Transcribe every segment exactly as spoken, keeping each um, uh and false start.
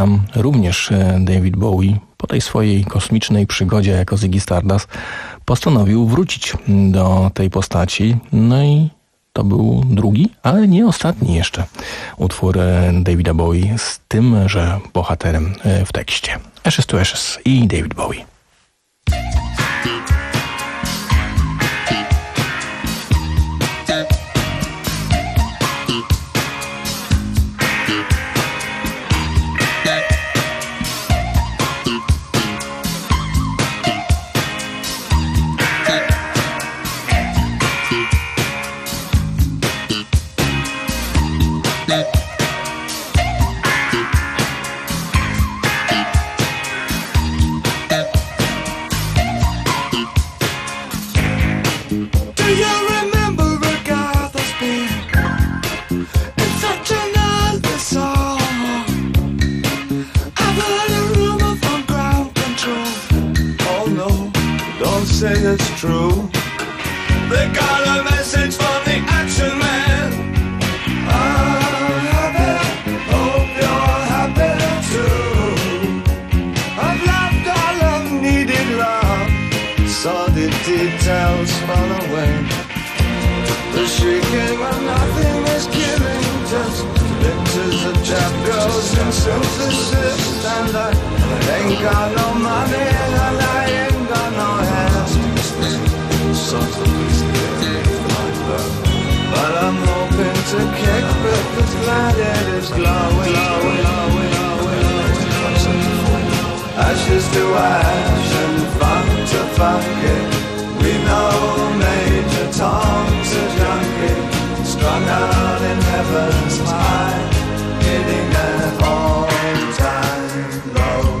tam również David Bowie po tej swojej kosmicznej przygodzie jako Ziggy Stardust postanowił wrócić do tej postaci. No i to był drugi, ale nie ostatni jeszcze utwór Davida Bowie z tymże bohaterem w tekście. Ashes to Ashes i David Bowie. Say it's true. They got a message from the action man. I'm happy, hope you're happy too. I've laughed all I've needed love, saw the details fall away. The shrieking when nothing is killing, just pictures of trap girls and synthesis. And I ain't got no money and I ain't got no hands. But I'm hoping to kick back this planet is glowing, glowing, glowing, glowing, glowing. Ashes to ash and funk to funk it. We know Major Tom's a junkie, strung out in heaven's high, hitting an all-time low.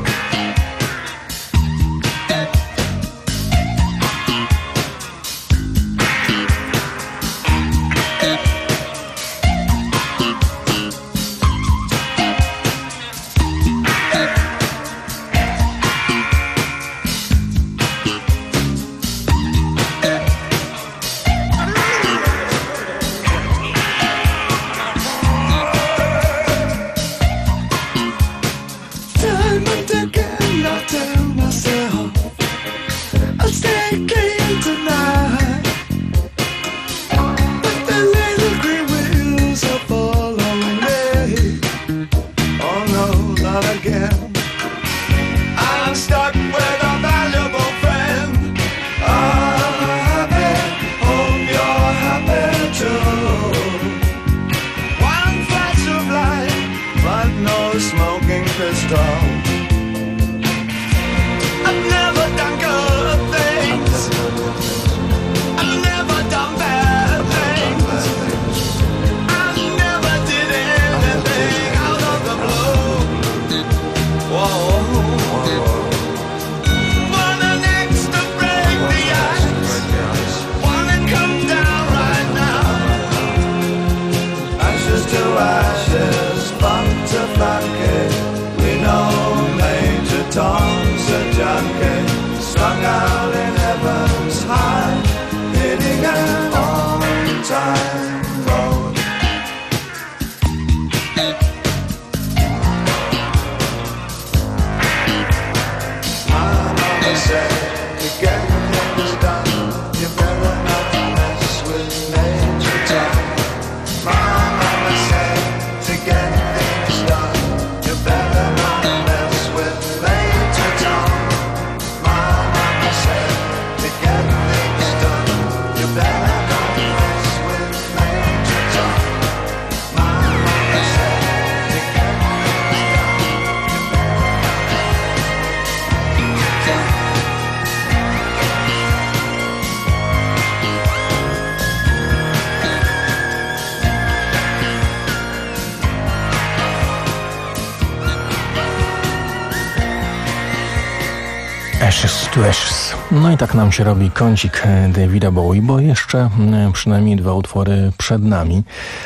Ashes to Ashes. No i tak nam się robi kącik Davida Bowie, bo jeszcze przynajmniej dwa utwory przed nami.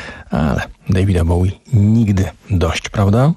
Ale Davida Bowie nigdy dość, prawda?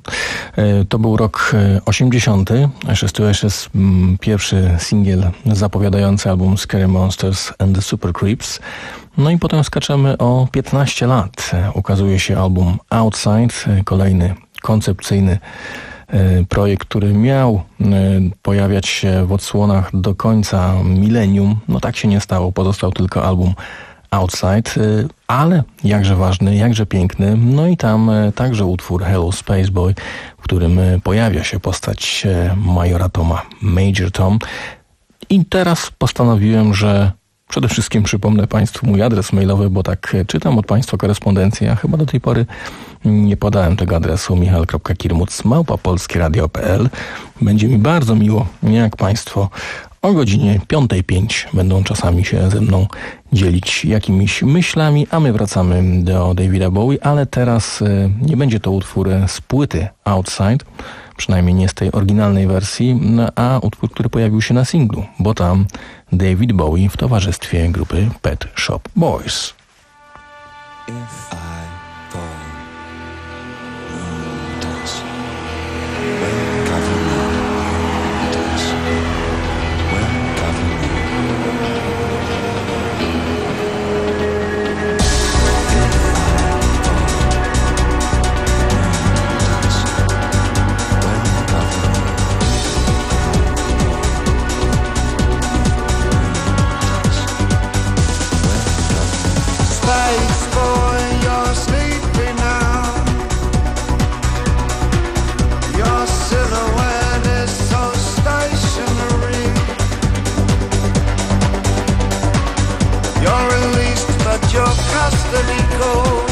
To był rok osiemdziesiąty. Ashes to Ashes, pierwszy singiel zapowiadający album Scary Monsters and the Super Creeps. No i potem skaczemy o piętnaście lat. Ukazuje się album Outside, kolejny koncepcyjny projekt, który miał pojawiać się w odsłonach do końca milenium. No tak się nie stało, pozostał tylko album Outside, ale jakże ważny, jakże piękny. No i tam także utwór Hello Space Boy, w którym pojawia się postać majora Toma, Major Tom. I teraz postanowiłem, że przede wszystkim przypomnę Państwu mój adres mailowy, bo tak czytam od Państwa korespondencję, a chyba do tej pory nie podałem tego adresu michał kropka kirmuc małpa polskieradio kropka p l. Będzie mi bardzo miło, jak Państwo o godzinie piąta pięć będą czasami się ze mną dzielić jakimiś myślami, a my wracamy do Davida Bowie, ale teraz nie będzie to utwór z płyty Outside, przynajmniej nie z tej oryginalnej wersji, a utwór, który pojawił się na singlu, bo tam David Bowie w towarzystwie grupy Pet Shop Boys. If I fall, moon does. When cover me, does. When cover me. If I fall, moon does. When cover me. Space boy, you're sleeping now. Your silhouette is so stationary. You're released, but your custody calls.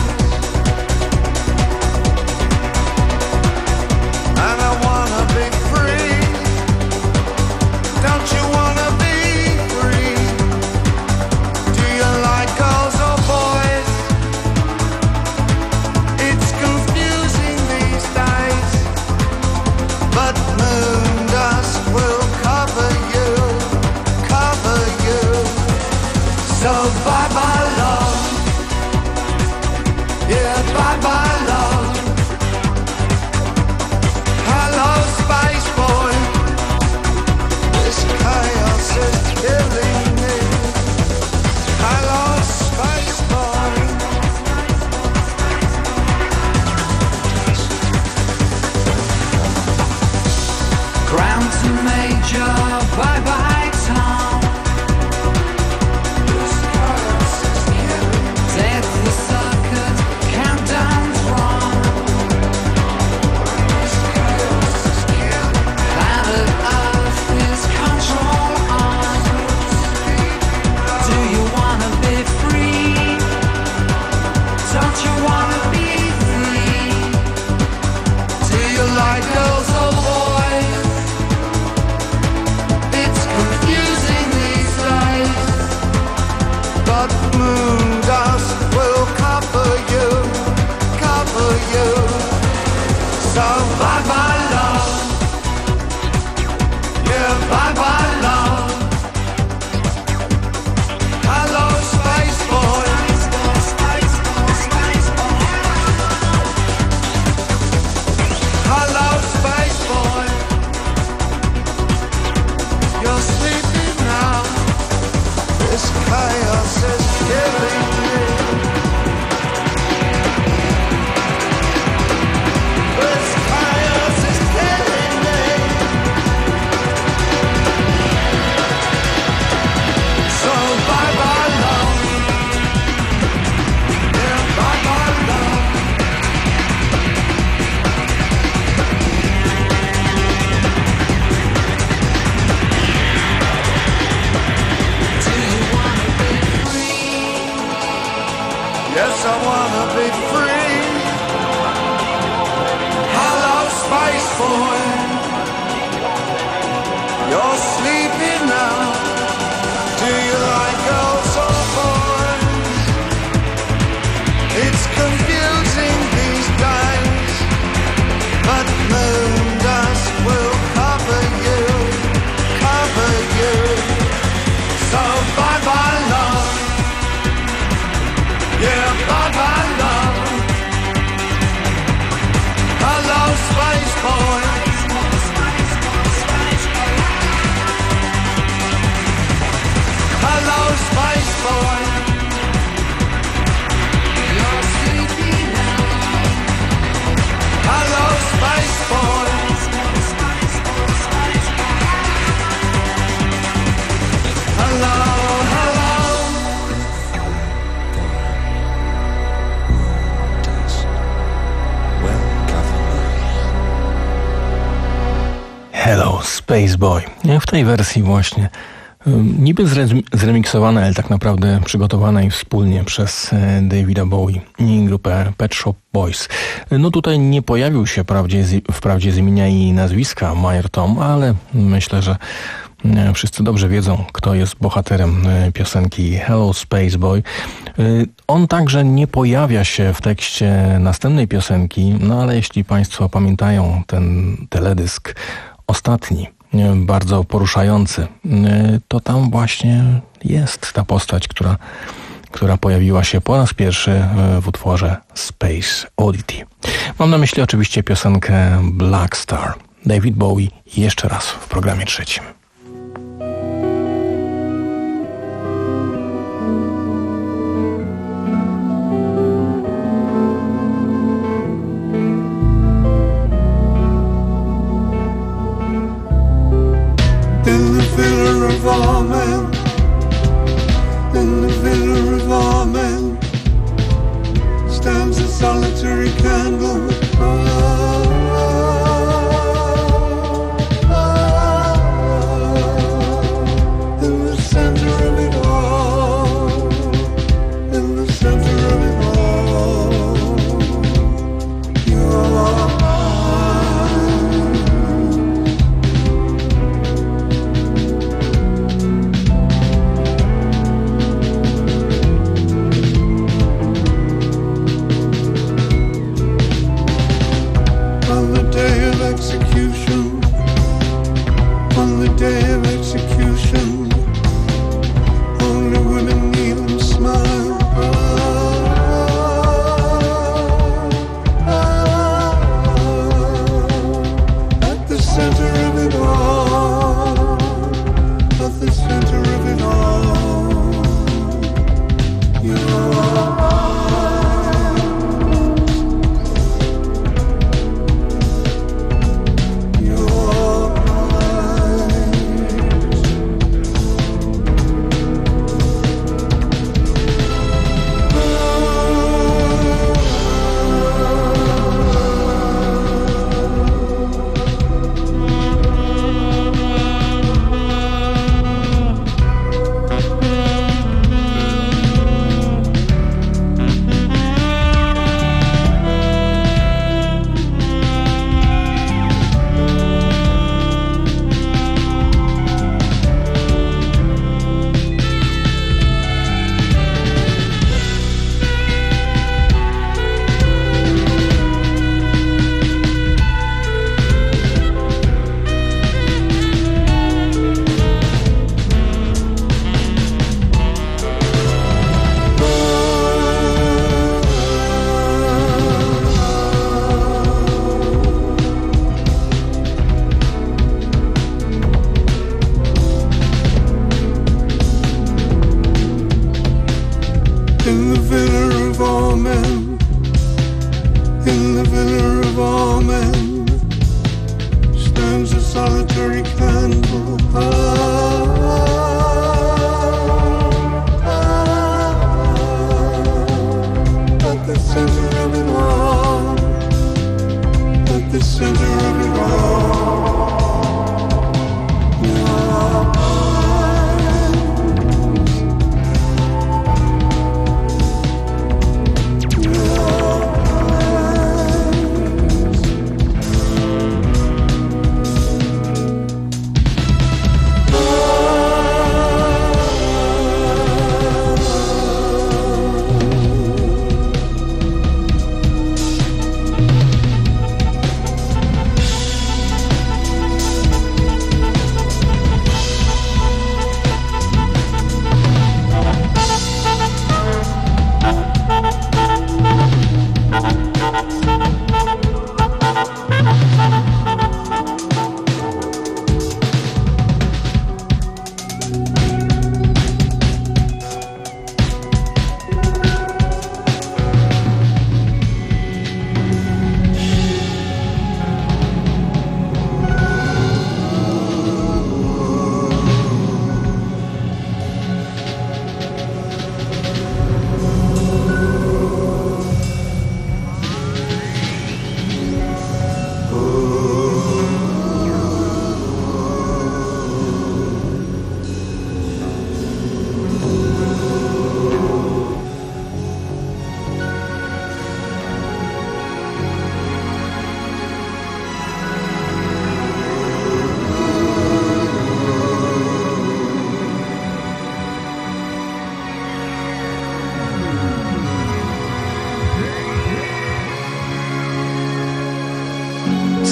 And I wanna be free. Don't you wanna be free? Do you like girls or boys? It's confusing these days, but moon dust will cover you, cover you. So bye bye love, yeah bye bye love. Hello space boy, this chaos is killing me. Hello space boy. Ground to major, bye bye Tom. This chaos is killing me. Death the circuit, countdown's wrong. This chaos is killing me. Planet Earth is control on. Do you wanna be free? Don't you wanna be free? Do you like girls or boys? It's confusing these days, but moon dust will cover you, cover you. So bye bye love, yeah bye bye love. Hello space boy, space boy, space boy. Hello space boy, you're sleeping now. This chaos is killing me. This chaos is killing me. So bye bye love, yeah bye bye love. Do you wanna be free? Yes, I wanna be free. Hello space boy, you're sleeping now. Do you like girls or boys? It's confusing these days, but moon dust will cover you, cover you. So bye bye love, yeah bye bye love. Hello space boy. Spaceboy. W tej wersji właśnie niby zremiksowanej, ale tak naprawdę przygotowanej wspólnie przez Davida Bowie i grupę Pet Shop Boys. No tutaj nie pojawił się wprawdzie, wprawdzie z imienia i nazwiska Major Tom, ale myślę, że wszyscy dobrze wiedzą, kto jest bohaterem piosenki Hello Spaceboy. On także nie pojawia się w tekście następnej piosenki, no ale jeśli Państwo pamiętają ten teledysk ostatni, bardzo poruszający, to tam właśnie jest ta postać, która, która pojawiła się po raz pierwszy w utworze Space Oddity. Mam na myśli oczywiście piosenkę Black Star. David Bowie jeszcze raz w programie trzecim. In the villa of all men, in the villa of all men, stands a solitary candle. Oh, oh, oh, in the center of it all, in the center of it all, you are. On the day of execution, only women even smile. Oh, oh, oh, at the center of it all, at the center of it all, you're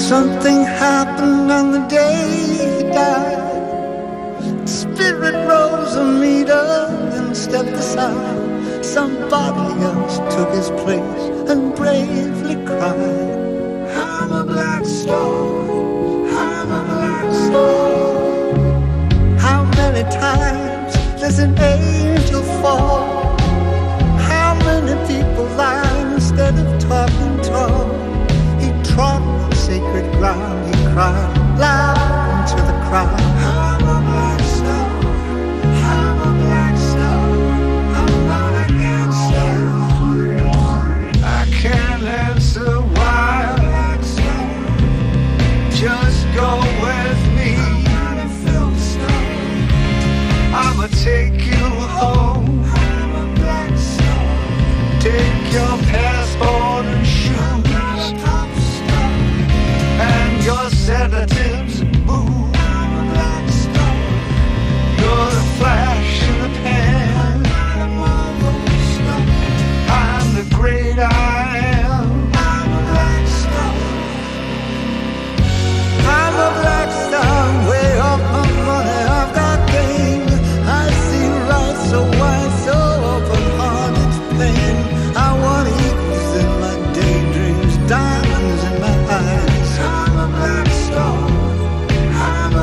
Something happened on the day he died. Spirit rose a meter and stepped aside. Somebody else took his place and bravely cried, I'm a black star, I'm a black star. How many times does an angel fall? How many people lie instead of talking tall? He trod on sacred ground, he cried loud into the crowd, I'm a black star, I'm a black star, I'm not a gangster. I can't answer why. Just go with me. I'ma take you home. Take your passport and shoes and your sedatives and booze. You're the flash in the pan. I'm the great I am. I'm a black star, way up my money, I've got game. I see right so wide, so open hearted to pain. I want eagles in my daydreams, diamonds in my eyes. I'm a black star, I'm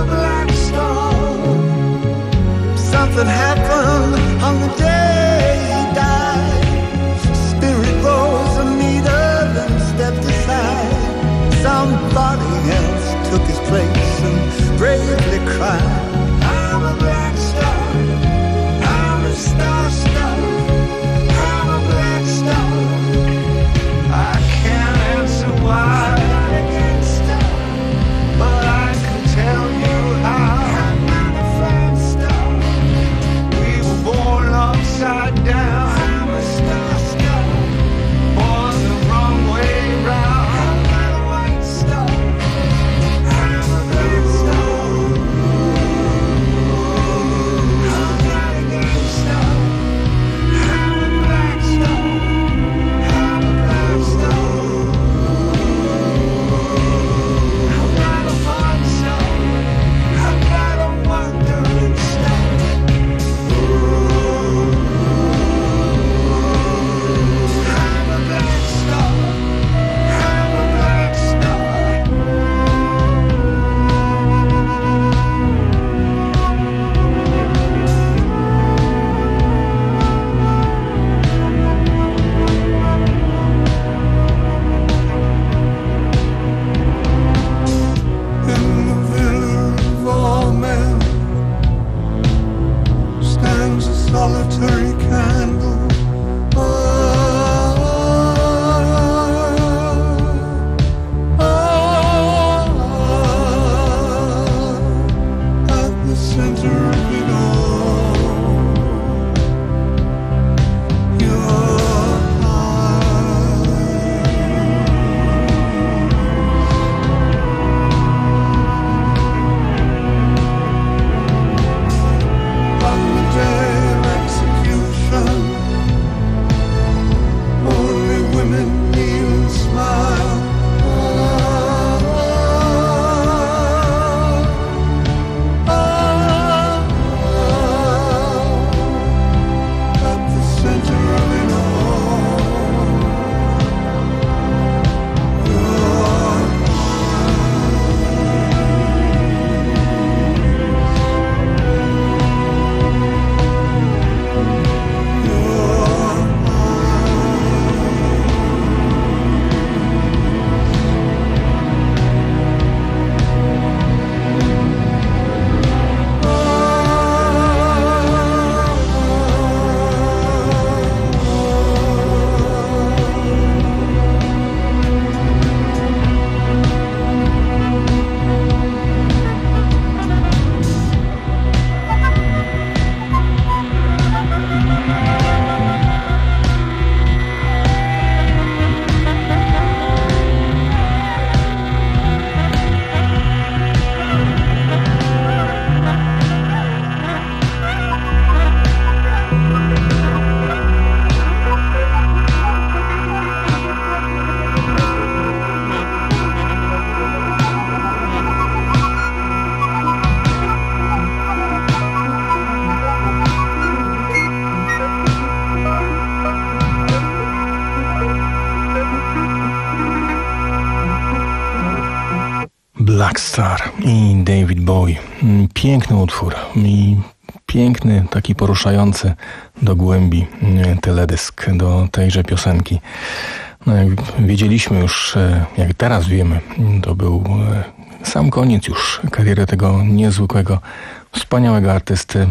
Rockstar i David Bowie. Piękny utwór i piękny, taki poruszający do głębi teledysk do tejże piosenki. No, jak wiedzieliśmy już, jak teraz wiemy, to był sam koniec już kariery tego niezwykłego, wspaniałego artysty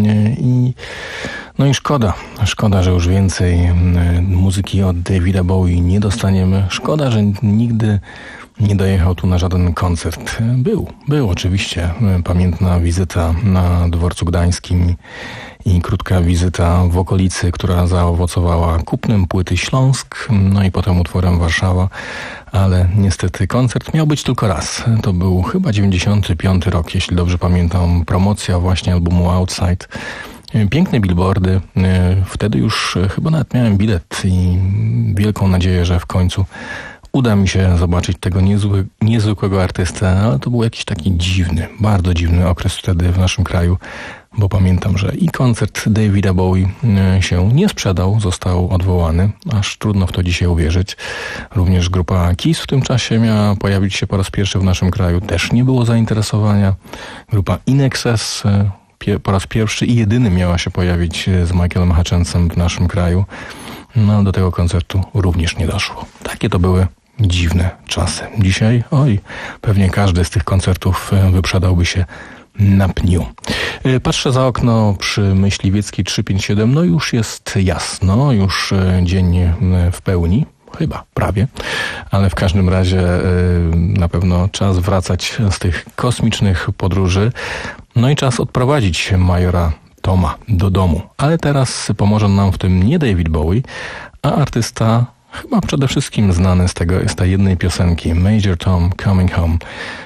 i no i szkoda, szkoda, że już więcej muzyki od Davida Bowie nie dostaniemy. Szkoda, że nigdy nie dojechał tu na żaden koncert. Był, był oczywiście pamiętna wizyta na Dworcu Gdańskim i krótka wizyta w okolicy, która zaowocowała kupnem płyty Śląsk, no i potem utworem Warszawa, ale niestety koncert miał być tylko raz. To był chyba dziewięćdziesiąty piąty rok, jeśli dobrze pamiętam, promocja właśnie albumu Outside. Piękne billboardy, wtedy już chyba nawet miałem bilet i wielką nadzieję, że w końcu uda mi się zobaczyć tego niezły, niezwykłego artystę, ale to był jakiś taki dziwny, bardzo dziwny okres wtedy w naszym kraju, bo pamiętam, że i koncert Davida Bowie się nie sprzedał, został odwołany, aż trudno w to dzisiaj uwierzyć. Również grupa Kiss w tym czasie miała pojawić się po raz pierwszy w naszym kraju, też nie było zainteresowania. Grupa In Excess po raz pierwszy i jedyny miała się pojawić z Michaelem Hutchensem w naszym kraju. No, do tego koncertu również nie doszło. Takie to były dziwne czasy. Dzisiaj, oj, pewnie każdy z tych koncertów wyprzedałby się na pniu. Patrzę za okno przy Myśliwieckiej trzysta pięćdziesiąt siedem, no już jest jasno, już dzień w pełni. Chyba, prawie, ale w każdym razie na pewno czas wracać z tych kosmicznych podróży. No i czas odprowadzić majora Toma do domu. Ale teraz pomoże nam w tym nie David Bowie, a artysta chyba przede wszystkim znany z tego, z tej jednej piosenki, Major Tom Coming Home.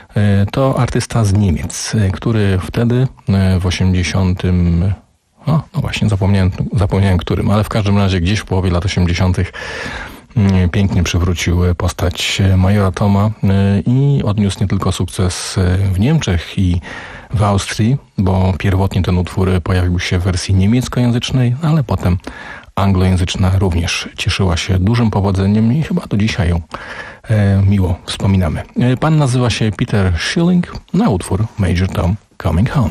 To artysta z Niemiec, który wtedy w osiemdziesiątym... O, no właśnie, zapomniałem, zapomniałem którym, ale w każdym razie gdzieś w połowie lat osiemdziesiątych pięknie przywrócił postać majora Toma i odniósł nie tylko sukces w Niemczech i w Austrii, bo pierwotnie ten utwór pojawił się w wersji niemieckojęzycznej, ale potem anglojęzyczna również cieszyła się dużym powodzeniem i chyba do dzisiaj ją e, miło wspominamy. Pan nazywa się Peter Schilling, na utwór Major Tom Coming Home.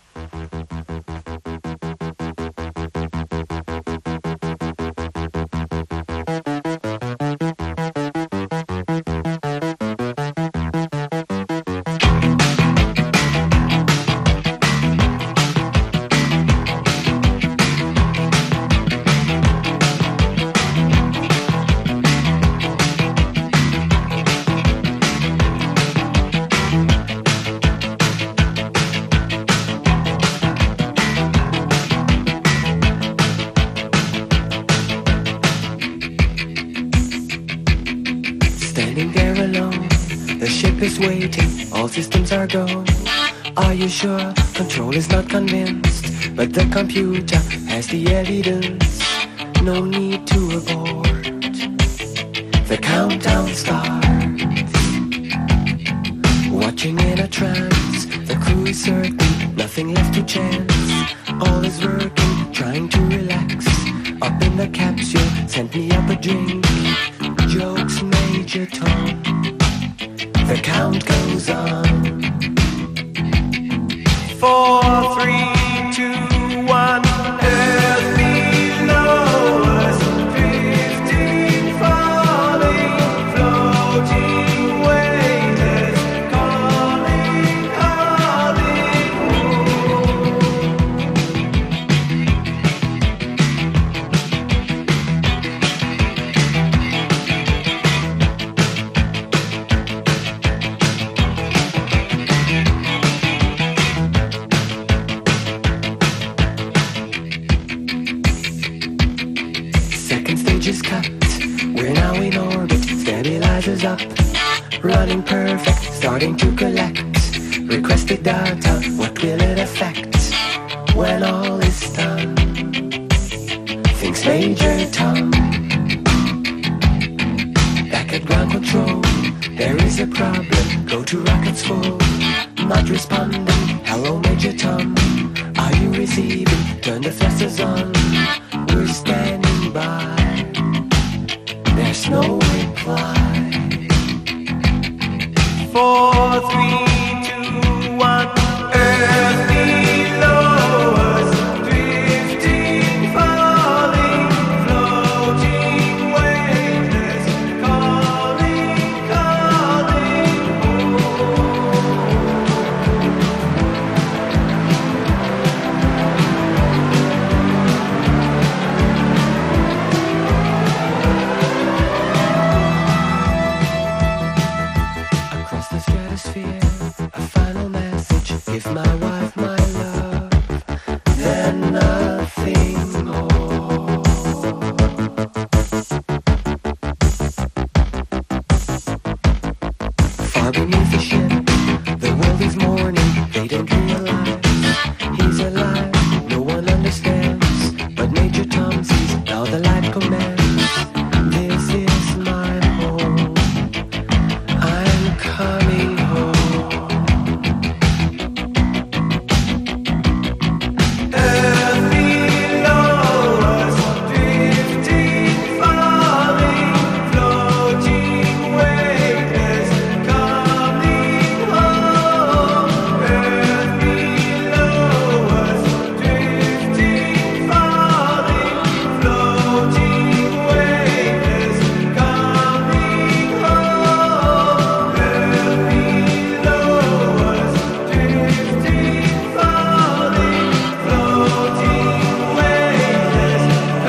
Sure, control is not convinced, but the computer has the evidence. No need to abort. The countdown starts. Watching in a trance, the crew is certain, nothing left to chance. All is working, trying to relax. Up in the capsule, sent me up a drink. Jokes, Major Tom. The count goes on. Four, three, two, one. Earth below us, drifting, falling, floating, waiters, calling, calling home. Is cut. We're now in orbit, stabilizers up, running perfect, starting to collect requested data. What will it affect when all is done? Thinks Major Tom. Back at ground control, there is a problem. Go to rockets full, not responding. Hello, Major Tom. Are you receiving? Turn the thrusters on. We're standing by. There's no reply. Four, three. a final message. Give my wife my love, then nothing more. Far beneath the ship, the world is mourning. They don't realize he's alive. No one understands, but Major Tom sees how the light commands. This is my home. I'm coming home. And below us, drifting, falling, floating waves, coming home. And below us, drifting, falling, floating waves, coming home. And below us, drifting, falling, floating waves,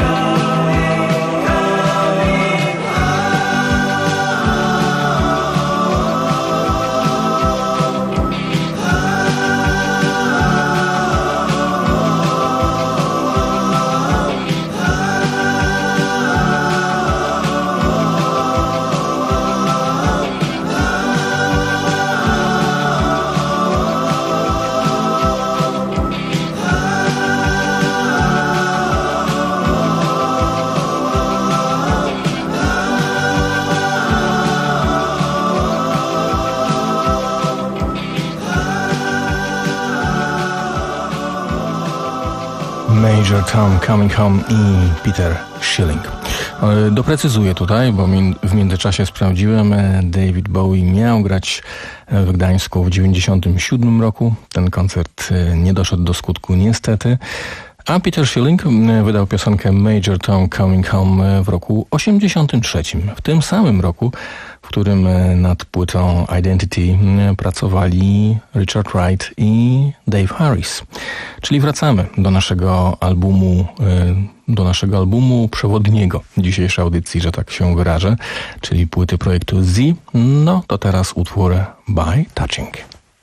Major Tom Coming Home i Peter Schilling. E, Doprecyzuję tutaj, bo mi- w międzyczasie sprawdziłem, e, David Bowie miał grać e, w Gdańsku w dziewięćdziesiątym siódmym roku. Ten koncert e, nie doszedł do skutku niestety. A Peter Schilling e, wydał piosenkę Major Tom Coming Home e, w roku osiemdziesiątym trzecim. W tym samym roku, w którym e, nad płytą Identity e, pracowali Richard Wright i Dave Harris. Czyli wracamy do naszego albumu, e, do naszego albumu przewodniego dzisiejszej audycji, że tak się wyrażę, czyli płyty projektu Z. No to teraz utwór By Touching.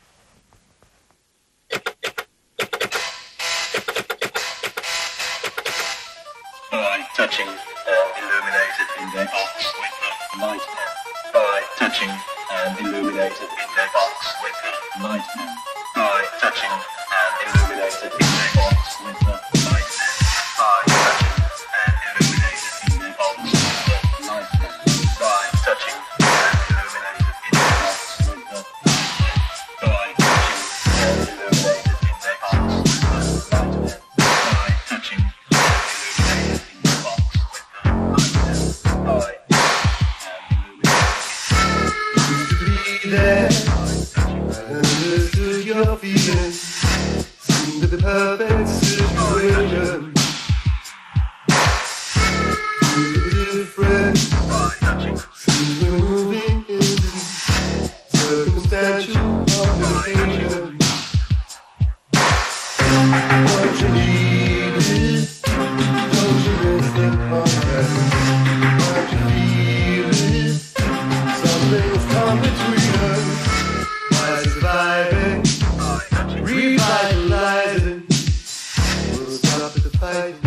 By touching and illuminated in their box with the light pen. By touching and illuminated in their box with the light pen. By touching and illuminated in their box with the light pen. By touching and illuminated in their box with the light pen. By touching and illuminated in their box with the By touching and illuminated in their box with the light pen. By touching and illuminated in their box with the light pen. By Be there, I understood your feelings. Seemed to the perfect situation. You were different. Seemed we were moving into circumstantial complication. What you need is, don't you miss the contrast. What you feel is, something's come between us. By surviving, revitalizing, we'll stop the fighting.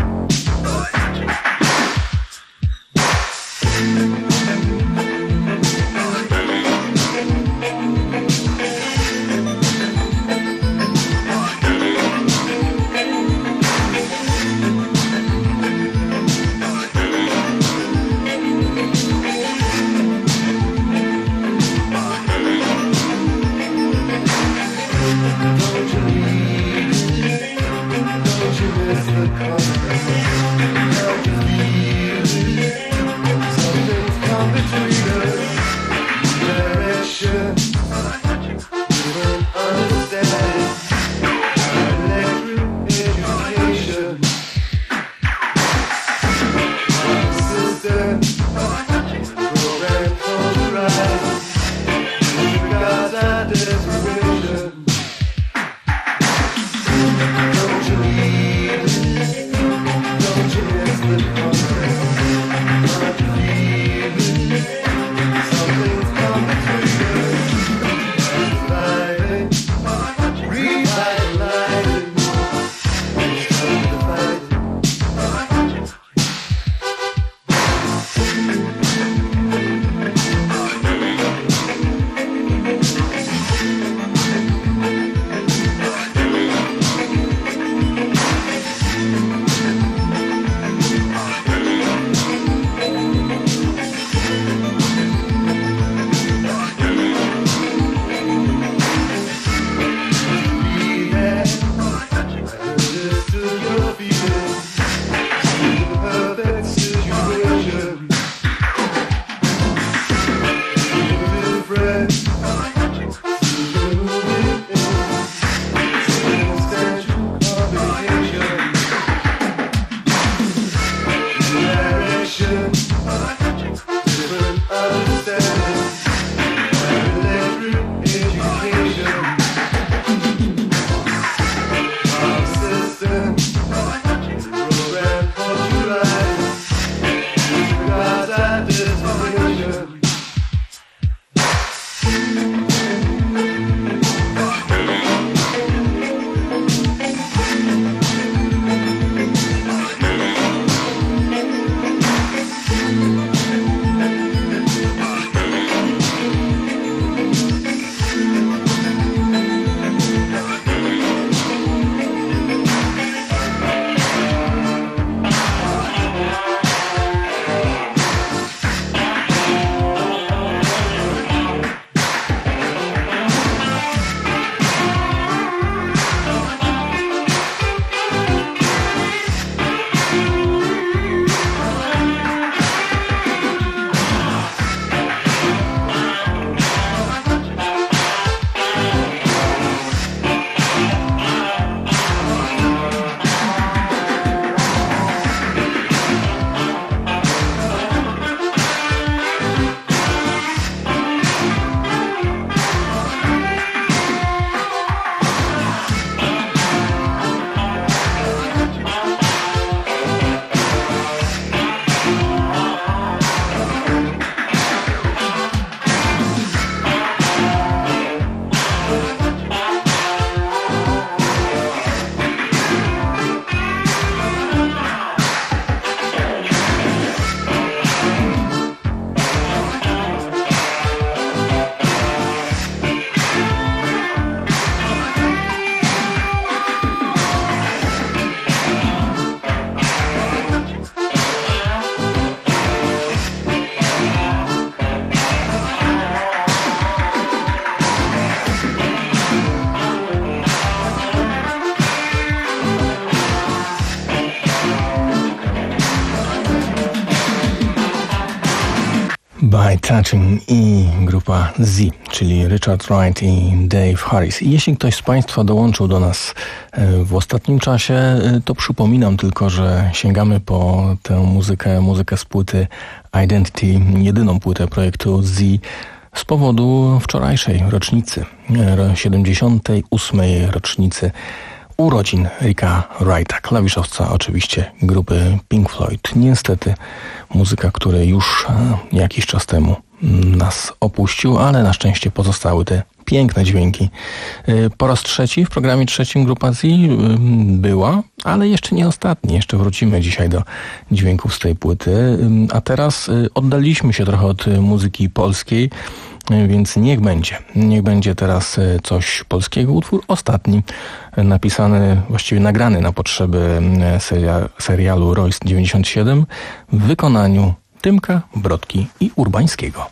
By Touching i grupa Z, czyli Richard Wright i Dave Harris. I jeśli ktoś z Państwa dołączył do nas w ostatnim czasie, to przypominam tylko, że sięgamy po tę muzykę, muzykę z płyty Identity, jedyną płytę projektu Z, z powodu wczorajszej rocznicy, siedemdziesiątej ósmej rocznicy urodzin Ricka Wrighta, klawiszowca oczywiście grupy Pink Floyd. Niestety muzyka, który już jakiś czas temu nas opuścił, ale na szczęście pozostały te piękne dźwięki. Po raz trzeci w programie trzecim grupa Z była, ale jeszcze nie ostatni. Jeszcze wrócimy dzisiaj do dźwięków z tej płyty. A teraz oddaliśmy się trochę od muzyki polskiej, więc niech będzie. Niech będzie teraz coś polskiego. Utwór ostatni, napisany, właściwie nagrany na potrzeby seria, serialu Royce dziewięćdziesiąt siedem w wykonaniu Tymka, Brodki i Urbańskiego.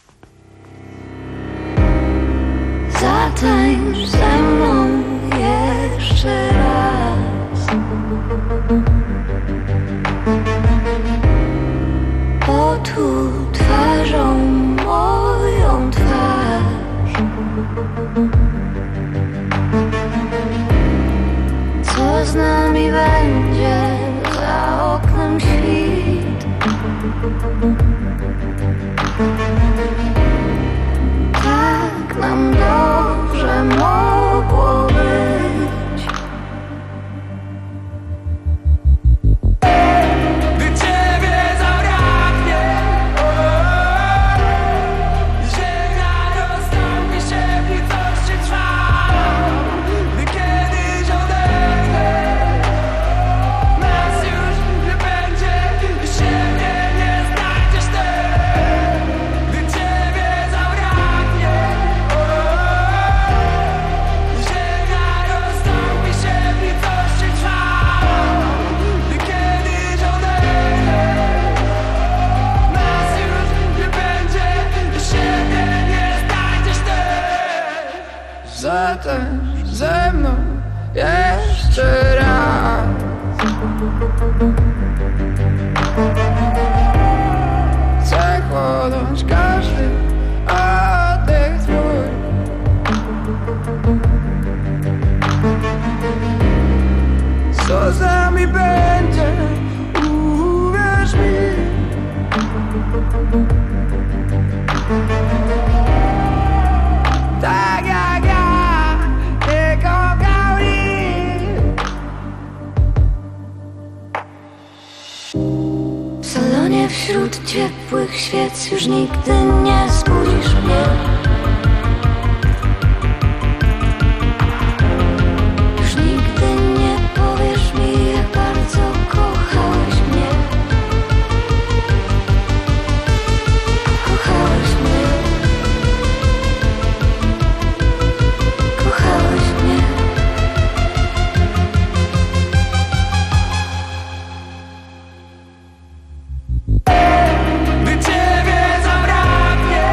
Zatańcz ze mną jeszcze raz, otul twarzą moją twarz. Co z nami będzie za oknem świt? Tak nam dobrze mogło być. Gdy Ciebie zabraknie, ziemia rozstąpi się, w nicości trwa. Gdy kiedyś odejdę, nas już nie będzie i siebie nie znajdziesz też. Gdy Ciebie zabraknie, ziemia rozstąpi się, w nicości trwa. Gdy kiedyś odejdę, nas już nie będzie i siebie nie znajdziesz też. Zatańcz ze mną jeszcze raz. Chcę chłonąć każdy oddech twój. Co z nami będzie, uwierz mi. Tak jak ja nie kochał nikt. W salonie wśród ciepłych świec już nigdy nie zbudzisz mnie. Już nigdy nie powiesz mi, jak bardzo kochałeś mnie. Kochałeś mnie. Kochałeś mnie. Gdy Ciebie zabraknie,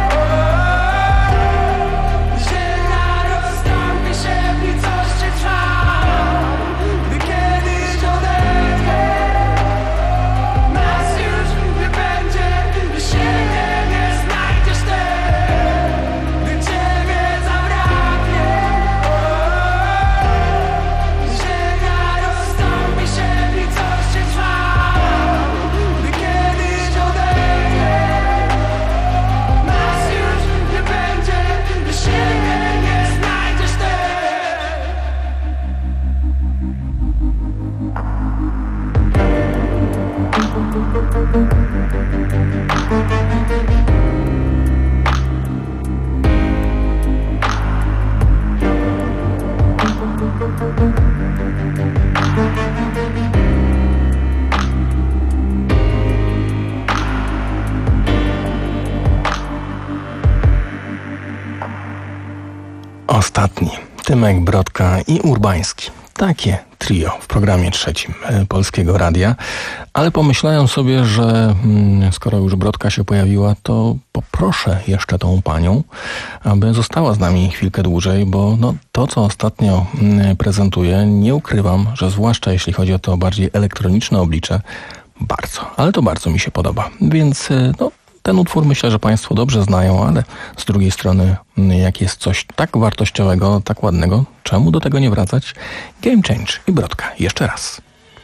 ziemia rozstąpi się, w nicości trwa. Gdy kiedyś odejdę, nas już nie będzie i siebie nie znajdziesz też. Gdy Ciebie zabraknie, ziemia rozstąpi się, w nicości trwa. Gdy kiedyś odejdę, nas już nie będzie i siebie nie znajdziesz też. Ostatni. Tymek, Brodka i Urbański. Takie trio w programie trzecim Polskiego Radia. Ale pomyślałem sobie, że mm, skoro już Brodka się pojawiła, to poproszę jeszcze tą panią, aby została z nami chwilkę dłużej, bo no, to, co ostatnio mm, prezentuję, nie ukrywam, że zwłaszcza jeśli chodzi o to bardziej elektroniczne oblicze, bardzo, ale to bardzo mi się podoba. Więc no, Ten utwór myślę, że Państwo dobrze znają, ale z drugiej strony, jak jest coś tak wartościowego, tak ładnego, czemu do tego nie wracać? Game Change i Brodka. Jeszcze raz.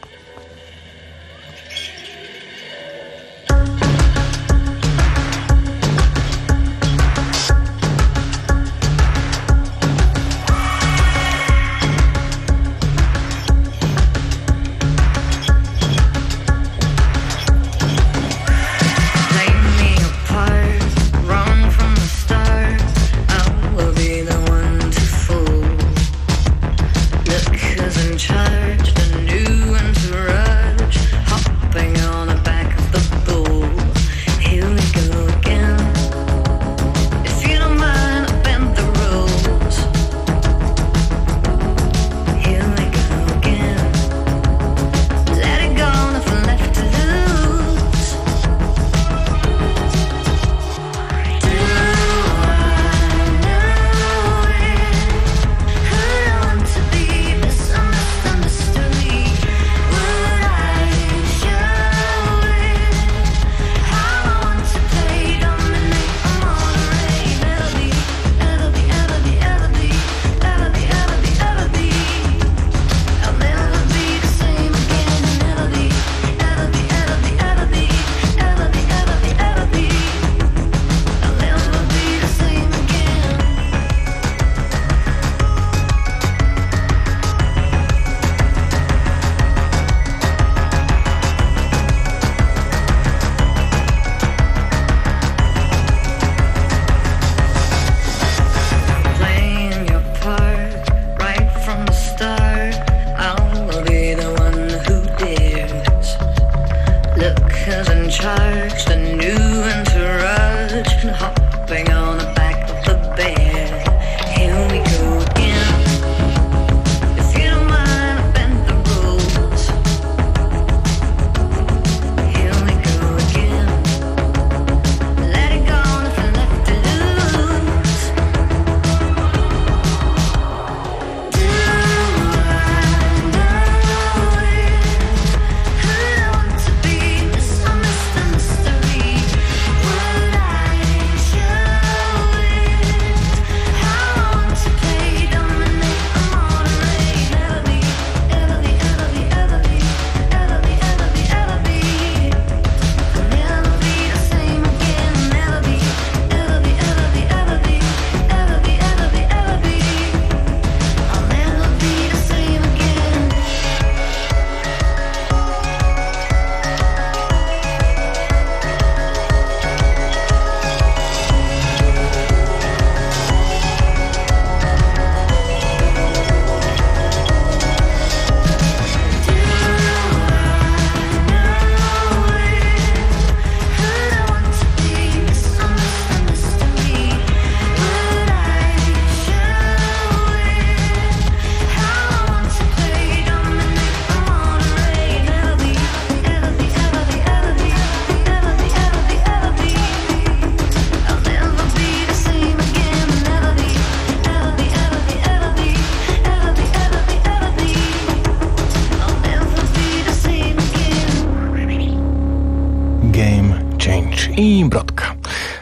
I Brodka.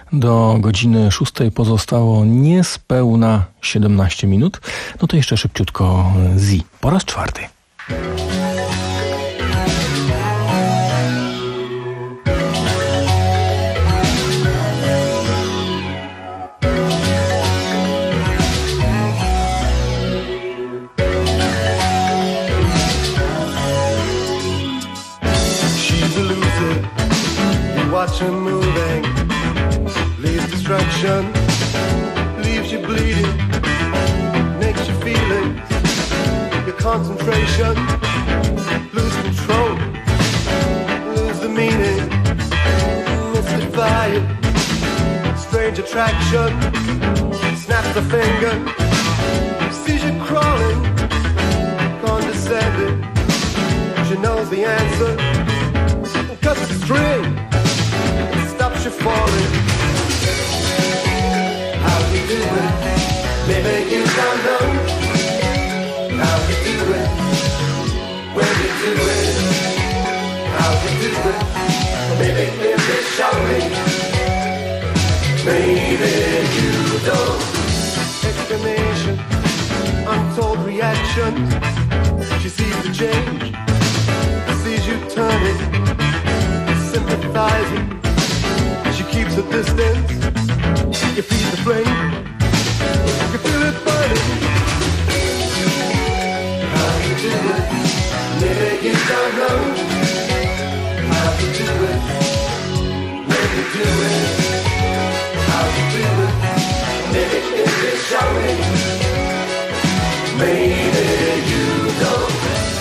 Do godziny szóstej pozostało niespełna siedemnaście minut. No to jeszcze szybciutko Zi. Po raz czwarty. Watch him moving, leaves destruction, leaves you bleeding, makes you feel it, your concentration, lose control, lose the meaning, mystify it, strange attraction, snaps the finger, sees you crawling, condescending, she knows the answer, cuts the string, stops you falling. How you do it? Maybe you don't know how you do it. When you do it, how you do it. Maybe if you show me you don't. Explanation, untold reaction. She sees the change, sees you turning, sympathizing. She keeps a distance. You feed the flame, you feel it burning. How you do it? Maybe you don't know. How you do it? When you do it? How you do it? Maybe if it's showing. Maybe you don't.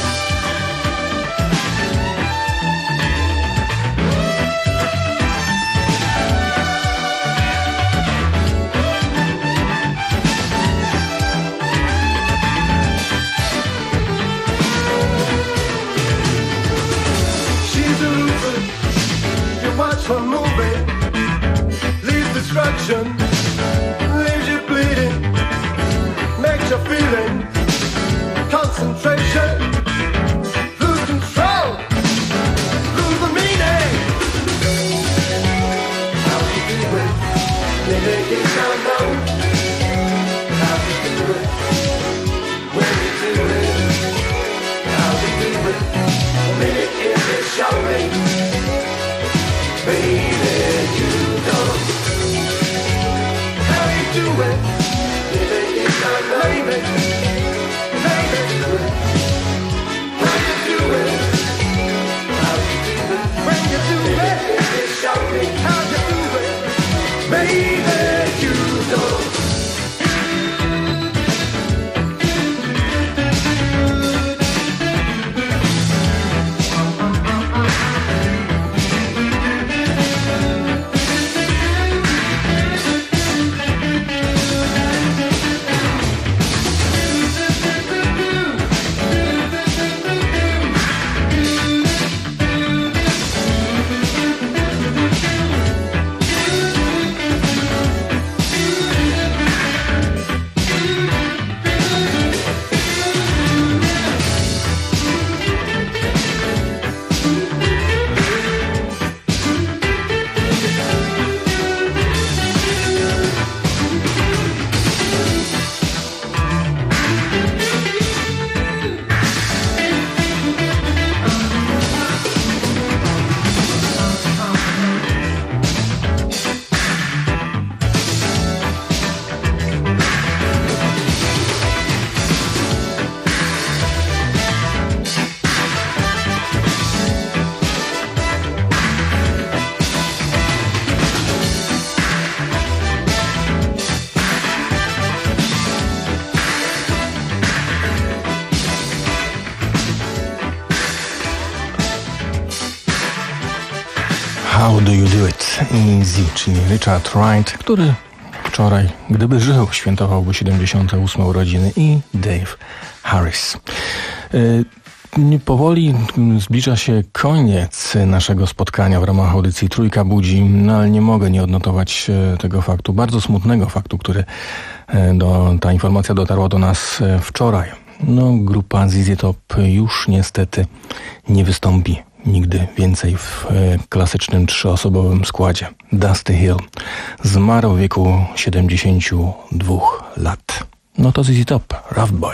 Her moving, leaves destruction, leaves you bleeding, makes you feeling concentration, lose control, lose the meaning. How you do it? Maybe you don't know. How you do it? When you do it? How you do it? Maybe if it's showing. Baby, you don't. How you do it? Baby, you don't know. Baby, baby, do it. How you do it? How you do it? When you do it? Baby, show me how you do it. Baby, you don't. How Do You Do It? Easy, czyli Richard Wright, który wczoraj, gdyby żył, świętowałby siedemdziesiąte ósme urodziny, i Dave Harris. Yy, powoli zbliża się koniec naszego spotkania w ramach audycji Trójka Budzi, no ale nie mogę nie odnotować tego faktu, bardzo smutnego faktu, który do, ta informacja dotarła do nas wczoraj. No, grupa Z Z Top już niestety nie wystąpi nigdy więcej w e, klasycznym trzyosobowym składzie. Dusty Hill zmarł w wieku siedemdziesięciu dwóch lat. No to Z Z Top, Rough Boy.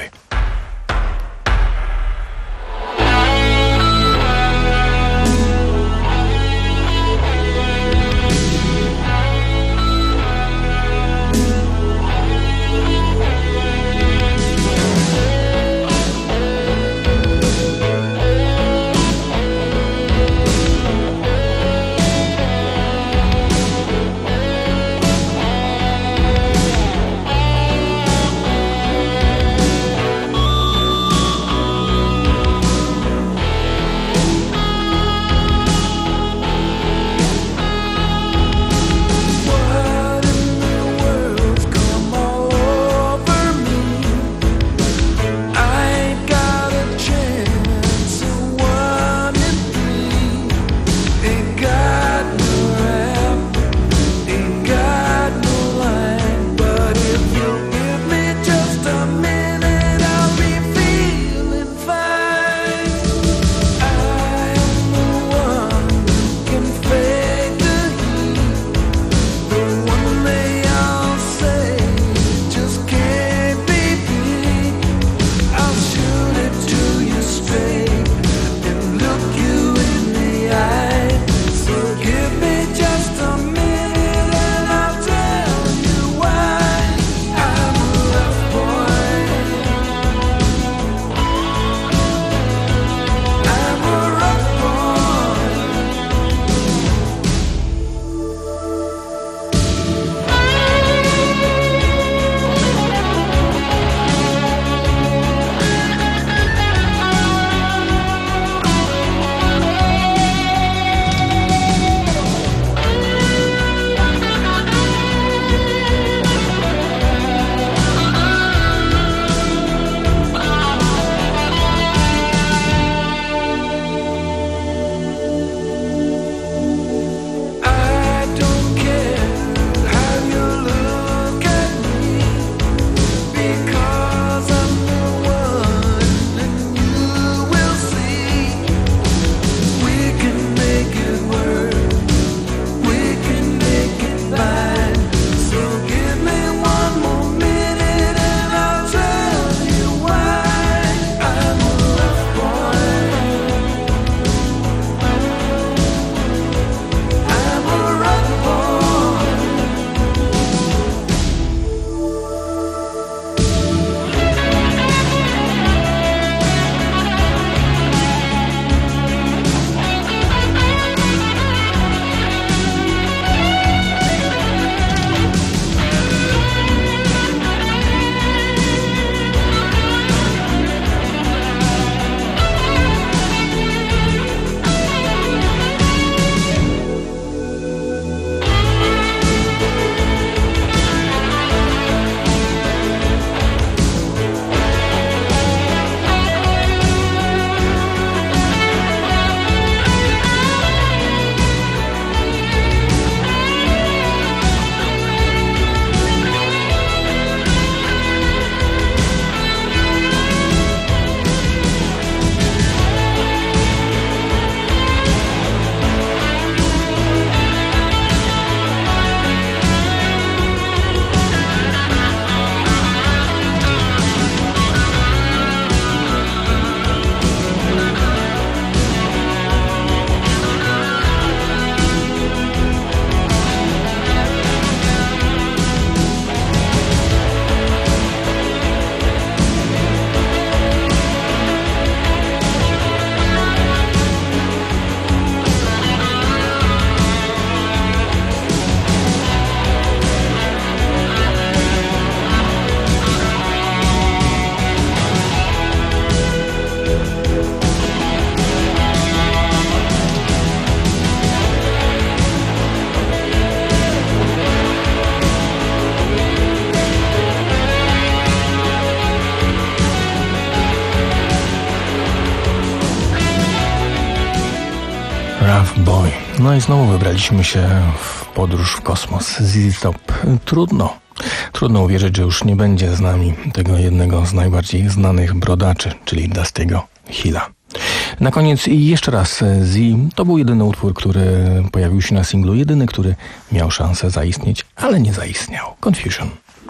No i znowu wybraliśmy się w podróż w kosmos. Z Z Top. Trudno. Trudno uwierzyć, że już nie będzie z nami tego jednego z najbardziej znanych brodaczy, czyli Dusty'ego Hilla. Na koniec i jeszcze raz Z. To był jedyny utwór, który pojawił się na singlu. Jedyny, który miał szansę zaistnieć, ale nie zaistniał. Confusion.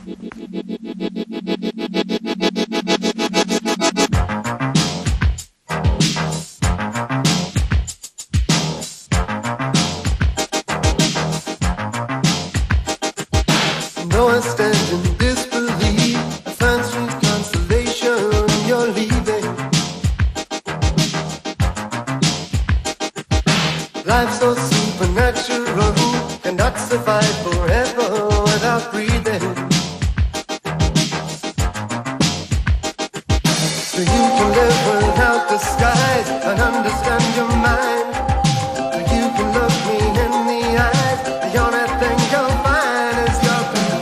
I stand in disbelief. I find sweet consolation in your leaving. Life so supernatural cannot survive forever without breathing. So you can live without disguise and understand your mind. So you can look me in the eyes. The only thing you'll find is your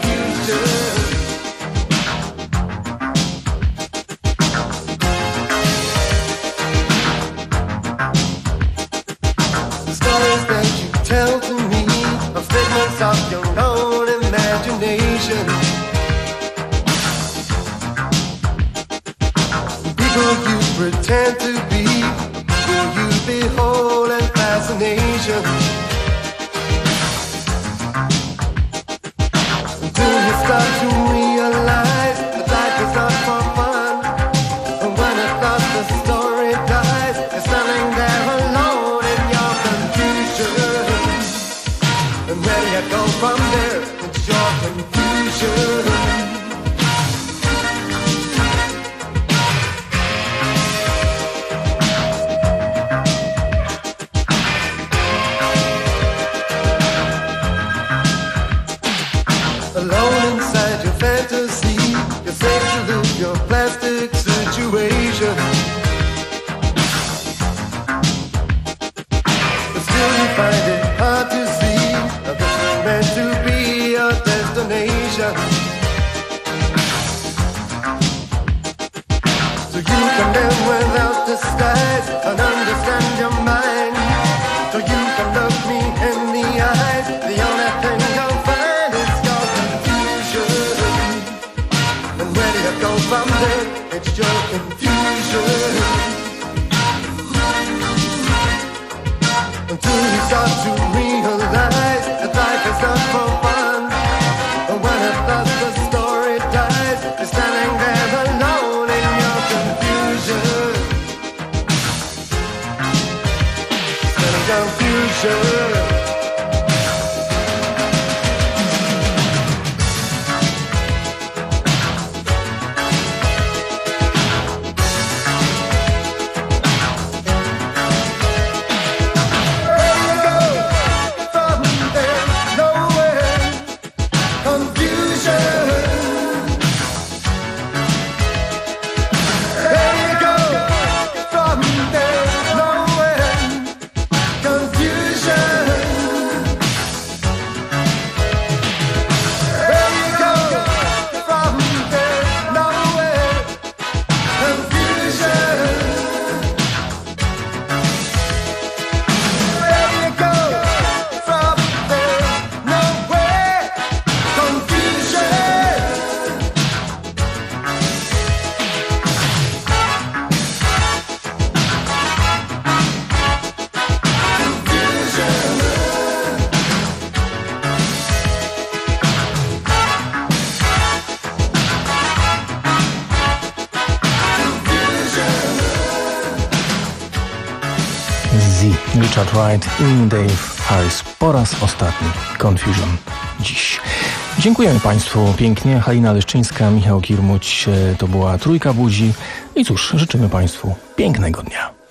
tell to me of figments of your own imagination. People you pretend to be, will you behold in fascination? Do you start to realize that life is not for fun? And when I thought the story dies, you're standing there alone in your confusion. And where you go from there, it's your confusion. Alone inside your fantasy, you're safe to lose your plastic situation. But still you find it hard to see that this is meant to be your destination. So you can live without disguise and understand your mind. So you can look me in the eyes. The only thing you'll find is your confusion. And where do you go from there? It's your confusion. Until you start to realize that life is not for fun. But when at last the story dies, you're standing there alone in your confusion. Standing confusion. Richard Wright i Dave Harris po raz ostatni. Confusion dziś. Dziękujemy Państwu pięknie. Halina Leszczyńska, Michał Kirmuć, to była Trójka Budzi. I cóż, życzymy Państwu pięknego dnia.